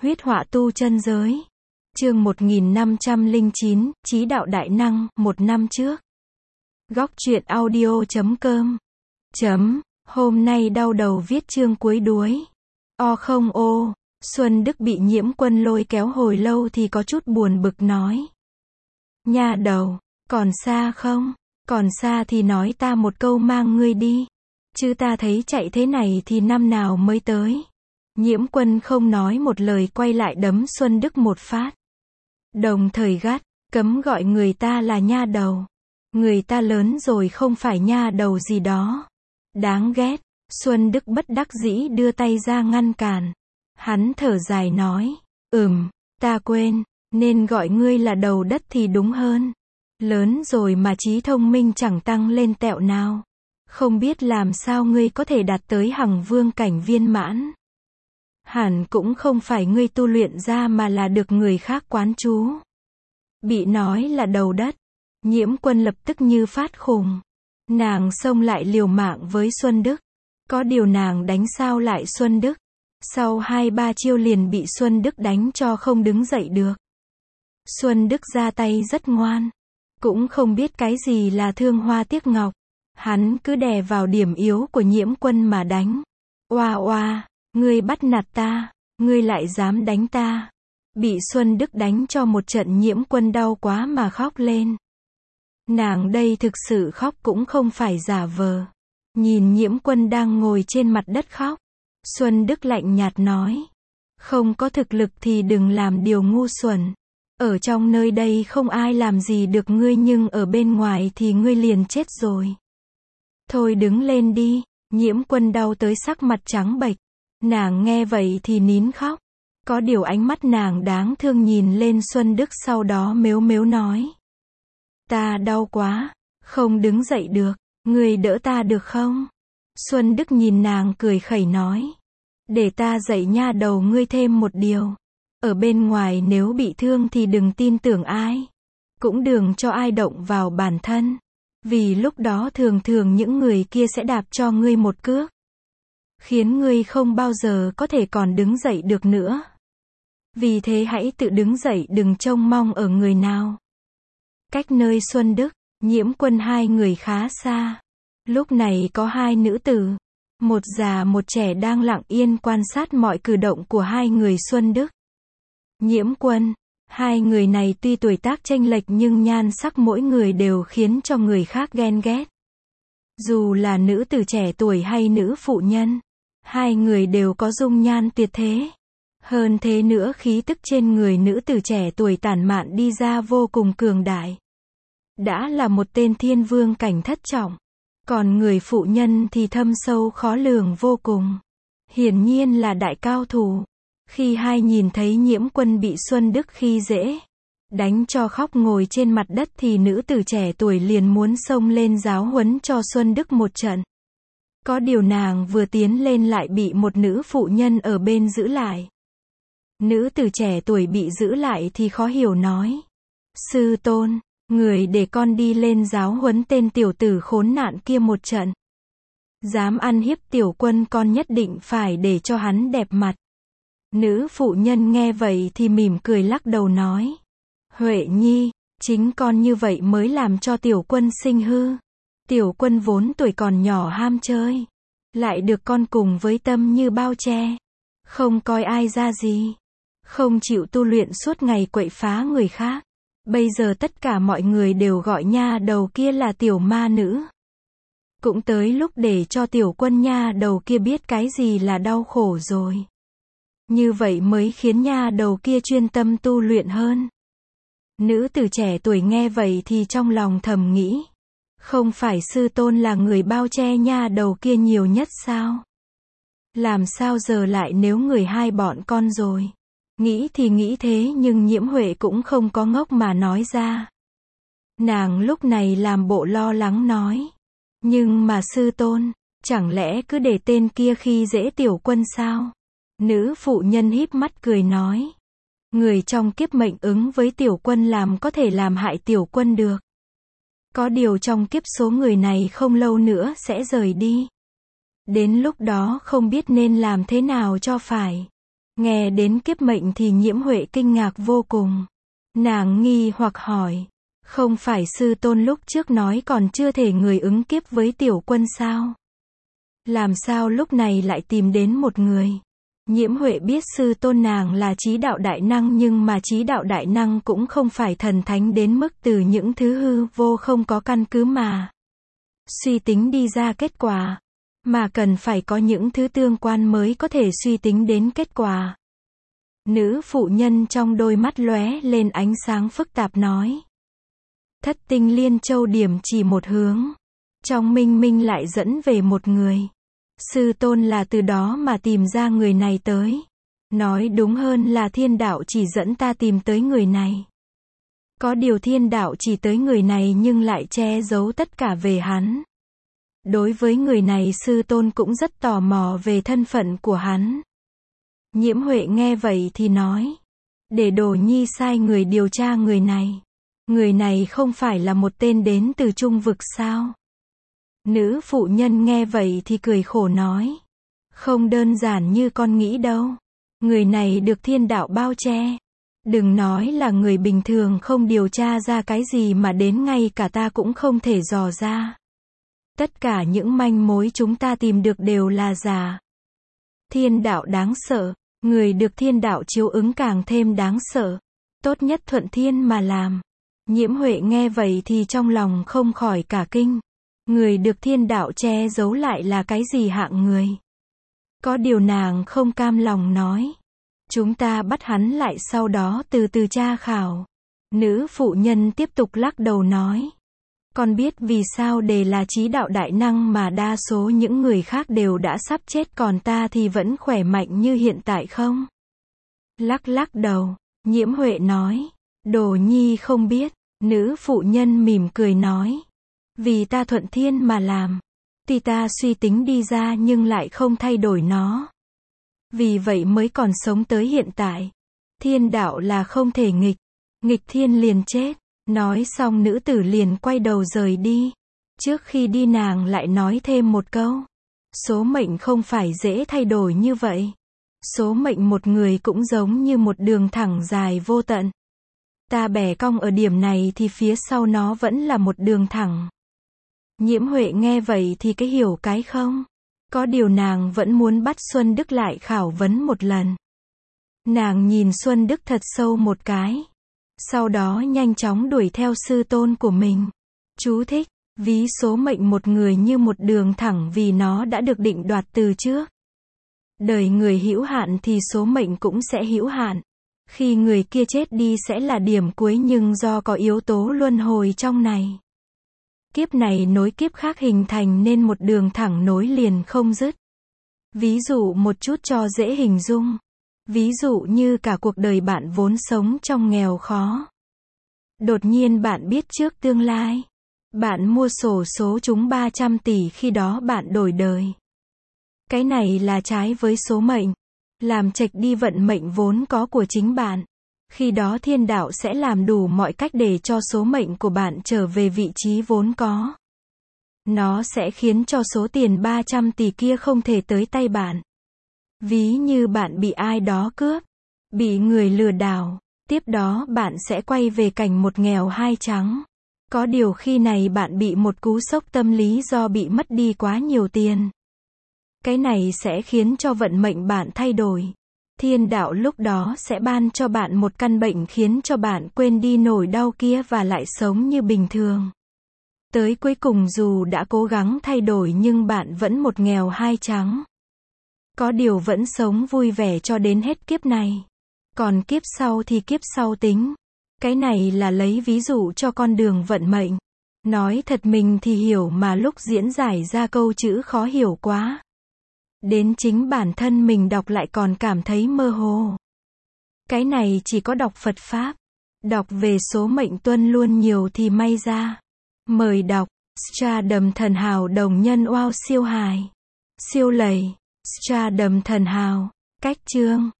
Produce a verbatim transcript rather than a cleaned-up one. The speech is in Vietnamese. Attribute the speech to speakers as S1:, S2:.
S1: Huyết họa tu chân giới. Chương một nghìn năm trăm lẻ chín, Chí đạo đại năng, một năm trước. Góc truyện audio chấm com. Chấm, hôm nay đau đầu viết chương cuối đuối. O không ô, Xuân Đức bị Nhiễm Quân lôi kéo hồi lâu thì có chút buồn bực nói. Nha đầu, còn xa không? Còn xa thì nói ta một câu mang ngươi đi. Chứ ta thấy chạy thế này thì năm nào mới tới. Nhiễm Quân không nói một lời quay lại đấm Xuân Đức một phát. Đồng thời gắt, cấm gọi người ta là nha đầu. Người ta lớn rồi không phải nha đầu gì đó. Đáng ghét. Xuân Đức bất đắc dĩ đưa tay ra ngăn cản. Hắn thở dài nói, ừm, ta quên, nên gọi ngươi là đầu đất thì đúng hơn. Lớn rồi mà trí thông minh chẳng tăng lên tẹo nào. Không biết làm sao ngươi có thể đạt tới hằng vương cảnh viên mãn. Hẳn cũng không phải ngươi tu luyện ra mà là được người khác quán chú. Bị nói là đầu đất, Nhiễm Quân lập tức như phát khùng. Nàng xông lại liều mạng với Xuân Đức. Có điều nàng đánh sao lại Xuân Đức. Sau hai ba chiêu liền bị Xuân Đức đánh cho không đứng dậy được. Xuân Đức ra tay rất ngoan. Cũng không biết cái gì là thương hoa tiếc ngọc. Hắn cứ đè vào điểm yếu của Nhiễm Quân mà đánh. Oa oa, ngươi bắt nạt ta, ngươi lại dám đánh ta. Bị Xuân Đức đánh cho một trận Nhiễm Quân đau quá mà khóc lên. Nàng đây thực sự khóc cũng không phải giả vờ. Nhìn Nhiễm Quân đang ngồi trên mặt đất khóc. Xuân Đức lạnh nhạt nói. Không có thực lực thì đừng làm điều ngu xuẩn. Ở trong nơi đây không ai làm gì được ngươi nhưng ở bên ngoài thì ngươi liền chết rồi. Thôi đứng lên đi. Nhiễm Quân đau tới sắc mặt trắng bệch. Nàng nghe vậy thì nín khóc. Có điều ánh mắt nàng đáng thương nhìn lên Xuân Đức sau đó mếu mếu nói. Ta đau quá, không đứng dậy được, ngươi đỡ ta được không? Xuân Đức nhìn nàng cười khẩy nói. Để ta dạy nha đầu ngươi thêm một điều. Ở bên ngoài nếu bị thương thì đừng tin tưởng ai. Cũng đừng cho ai động vào bản thân. Vì lúc đó thường thường những người kia sẽ đạp cho ngươi một cước. Khiến ngươi không bao giờ có thể còn đứng dậy được nữa. Vì thế hãy tự đứng dậy đừng trông mong ở người nào. Cách nơi Xuân Đức, Nhiễm Quân hai người khá xa. Lúc này có hai nữ tử. Một già một trẻ đang lặng yên quan sát mọi cử động của hai người Xuân Đức. Nhiễm Quân, hai người này tuy tuổi tác chênh lệch nhưng nhan sắc mỗi người đều khiến cho người khác ghen ghét. Dù là nữ tử trẻ tuổi hay nữ phụ nhân, hai người đều có dung nhan tuyệt thế. Hơn thế nữa khí tức trên người nữ tử trẻ tuổi tản mạn đi ra vô cùng cường đại. Đã là một tên thiên vương cảnh thất trọng. Còn người phụ nhân thì thâm sâu khó lường vô cùng. Hiển nhiên là đại cao thủ. Khi hai nhìn thấy Nhiễm Quân bị Xuân Đức khi dễ, đánh cho khóc ngồi trên mặt đất thì nữ tử trẻ tuổi liền muốn xông lên giáo huấn cho Xuân Đức một trận. Có điều nàng vừa tiến lên lại bị một nữ phụ nhân ở bên giữ lại. Nữ tử trẻ tuổi bị giữ lại thì khó hiểu nói. Sư tôn, người để con đi lên giáo huấn tên tiểu tử khốn nạn kia một trận. Dám ăn hiếp tiểu quân con nhất định phải để cho hắn đẹp mặt. Nữ phụ nhân nghe vậy thì mỉm cười lắc đầu nói. Huệ Nhi, chính con như vậy mới làm cho tiểu quân sinh hư. Tiểu quân vốn tuổi còn nhỏ ham chơi. Lại được con cùng với tâm như bao che. Không coi ai ra gì. Không chịu tu luyện suốt ngày quậy phá người khác. Bây giờ tất cả mọi người đều gọi nha đầu kia là tiểu ma nữ. Cũng tới lúc để cho tiểu quân nha đầu kia biết cái gì là đau khổ rồi. Như vậy mới khiến nha đầu kia chuyên tâm tu luyện hơn. Nữ tử trẻ tuổi nghe vậy thì trong lòng thầm nghĩ. Không phải sư tôn là người bao che nha đầu kia nhiều nhất sao? Làm sao giờ lại nếu người hai bọn con rồi? Nghĩ thì nghĩ thế nhưng Nhiễm Huệ cũng không có ngốc mà nói ra. Nàng lúc này làm bộ lo lắng nói. Nhưng mà sư tôn, chẳng lẽ cứ để tên kia khi dễ tiểu quân sao? Nữ phụ nhân híp mắt cười nói. Người trong kiếp mệnh ứng với tiểu quân làm có thể làm hại tiểu quân được. Có điều trong kiếp số người này không lâu nữa sẽ rời đi. Đến lúc đó không biết nên làm thế nào cho phải. Nghe đến kiếp mệnh thì Nhiễm Huệ kinh ngạc vô cùng. Nàng nghi hoặc hỏi, không phải sư tôn lúc trước nói còn chưa thể người ứng kiếp với tiểu quân sao? Làm sao lúc này lại tìm đến một người? Nhiễm Huệ biết sư tôn nàng là trí đạo đại năng, nhưng mà trí đạo đại năng cũng không phải thần thánh đến mức từ những thứ hư vô không có căn cứ mà suy tính đi ra kết quả, mà cần phải có những thứ tương quan mới có thể suy tính đến kết quả. Nữ phụ nhân trong đôi mắt lóe lên ánh sáng phức tạp nói. Thất tinh liên châu điểm chỉ một hướng, trong minh minh lại dẫn về một người. Sư tôn là từ đó mà tìm ra người này tới. Nói đúng hơn là thiên đạo chỉ dẫn ta tìm tới người này. Có điều thiên đạo chỉ tới người này nhưng lại che giấu tất cả về hắn. Đối với người này sư tôn cũng rất tò mò về thân phận của hắn. Nhiễm Huệ nghe vậy thì nói, để Đồ Nhi sai người điều tra người này. Người này không phải là một tên đến từ Trung vực sao? Nữ phụ nhân nghe vậy thì cười khổ nói, không đơn giản như con nghĩ đâu. Người này được thiên đạo bao che. Đừng nói là người bình thường không điều tra ra cái gì, mà đến ngay cả ta cũng không thể dò ra. Tất cả những manh mối chúng ta tìm được đều là giả. Thiên đạo đáng sợ, người được thiên đạo chiếu ứng càng thêm đáng sợ. Tốt nhất thuận thiên mà làm. Nhiễm Huệ nghe vậy thì trong lòng không khỏi cả kinh. Người được thiên đạo che giấu lại là cái gì hạng người? Có điều nàng không cam lòng nói, chúng ta bắt hắn lại sau đó từ từ tra khảo. Nữ phụ nhân tiếp tục lắc đầu nói, con biết vì sao Đề là trí đạo đại năng mà đa số những người khác đều đã sắp chết, còn ta thì vẫn khỏe mạnh như hiện tại không? Lắc lắc đầu, Nhiễm Huệ nói, Đồ Nhi không biết. Nữ phụ nhân mỉm cười nói, vì ta thuận thiên mà làm. Tuy ta suy tính đi ra nhưng lại không thay đổi nó. Vì vậy mới còn sống tới hiện tại. Thiên đạo là không thể nghịch. Nghịch thiên liền chết. Nói xong nữ tử liền quay đầu rời đi. Trước khi đi nàng lại nói thêm một câu. Số mệnh không phải dễ thay đổi như vậy. Số mệnh một người cũng giống như một đường thẳng dài vô tận. Ta bẻ cong ở điểm này thì phía sau nó vẫn là một đường thẳng. Nhiễm Huệ nghe vậy thì cái hiểu cái không. Có điều nàng vẫn muốn bắt Xuân Đức lại khảo vấn một lần. Nàng nhìn Xuân Đức thật sâu một cái. Sau đó nhanh chóng đuổi theo sư tôn của mình. Chú thích, ví số mệnh một người như một đường thẳng vì nó đã được định đoạt từ trước. Đời người hữu hạn thì số mệnh cũng sẽ hữu hạn. Khi người kia chết đi sẽ là điểm cuối, nhưng do có yếu tố luân hồi trong này. Kiếp này nối kiếp khác hình thành nên một đường thẳng nối liền không dứt. Ví dụ một chút cho dễ hình dung. Ví dụ như cả cuộc đời bạn vốn sống trong nghèo khó. Đột nhiên bạn biết trước tương lai. Bạn mua xổ số trúng ba trăm tỷ, khi đó bạn đổi đời. Cái này là trái với số mệnh. Làm chệch đi vận mệnh vốn có của chính bạn. Khi đó thiên đạo sẽ làm đủ mọi cách để cho số mệnh của bạn trở về vị trí vốn có. Nó sẽ khiến cho số tiền ba trăm tỷ kia không thể tới tay bạn. Ví như bạn bị ai đó cướp, bị người lừa đảo, tiếp đó bạn sẽ quay về cảnh một nghèo hai trắng. Có điều khi này bạn bị một cú sốc tâm lý do bị mất đi quá nhiều tiền. Cái này sẽ khiến cho vận mệnh bạn thay đổi. Thiên đạo lúc đó sẽ ban cho bạn một căn bệnh khiến cho bạn quên đi nỗi đau kia và lại sống như bình thường. Tới cuối cùng dù đã cố gắng thay đổi nhưng bạn vẫn một nghèo hai trắng. Có điều vẫn sống vui vẻ cho đến hết kiếp này. Còn kiếp sau thì kiếp sau tính. Cái này là lấy ví dụ cho con đường vận mệnh. Nói thật mình thì hiểu, mà lúc diễn giải ra câu chữ khó hiểu quá. Đến chính bản thân mình đọc lại còn cảm thấy mơ hồ. Cái này chỉ có đọc Phật Pháp. Đọc về số mệnh tuân luôn nhiều thì may ra. Mời đọc, Stardom thần hào đồng nhân wow siêu hài. Siêu lầy, Stardom thần hào, cách chương.